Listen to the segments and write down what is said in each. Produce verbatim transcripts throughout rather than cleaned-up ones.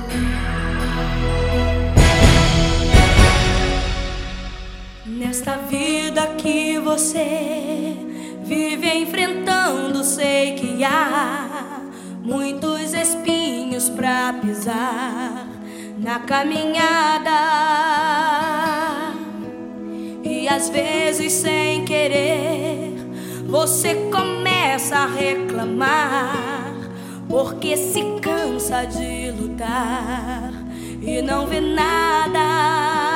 Nesta vida que você vive enfrentando, sei que há muitos espinhos pra pisar na caminhada. E às vezes, sem querer, você começa a reclamar, porque se cansa de lutar e não vê nada.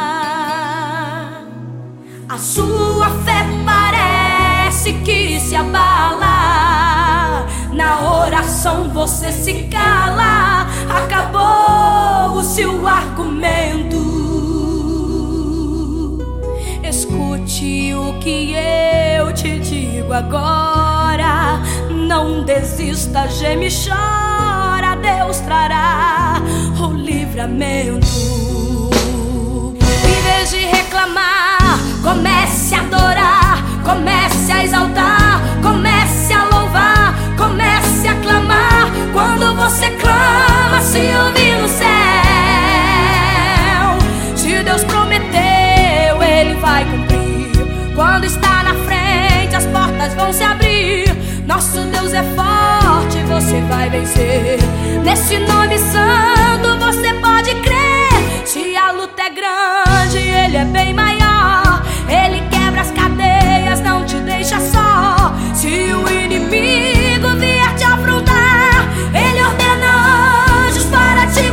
A sua fé parece que se abala, na oração você se cala, acabou o seu argumento. Escute o que eu te digo agora, não desista, geme, chora, Deus trará o livramento. Em vez de reclamar, comece a adorar, comece a exaltar, comece a louvar, comece a clamar. Quando você clama, se ouve no céu. Se Deus prometeu, Ele vai cumprir. Quando está na frente, as portas vão se abrir. Nosso Deus é forte, você vai vencer. Nesse nome santo você pode crer. Se a luta é grande, Ele é bem maior. Ele quebra as cadeias, não te deixa só. Se o inimigo vier te afrontar, Ele ordena anjos para te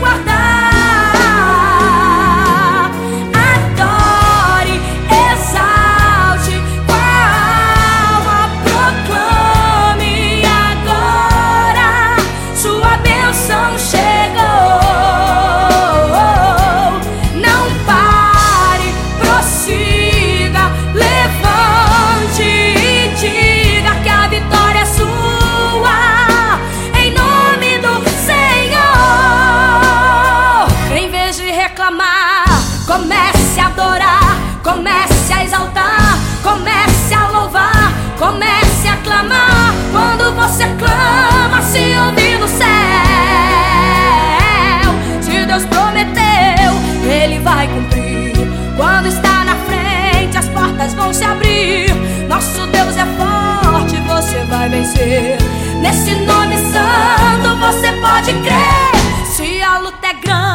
guardar. Adore, exalte, com a alma proclame agora. Sua bênção chegou. Não pare, prossiga, levante e diga que a vitória é sua, em nome do Senhor. Em vez de reclamar, comece a adorar, comece a exaltar, comece a louvar, comece a clamar. Quando você clama, se ouve no céu. Se Deus prometeu, Ele vai cumprir. Quando está na frente, as portas vão se abrir. Nosso Deus é forte, você vai vencer. Nesse nome santo você pode crer. Se a luta é grande,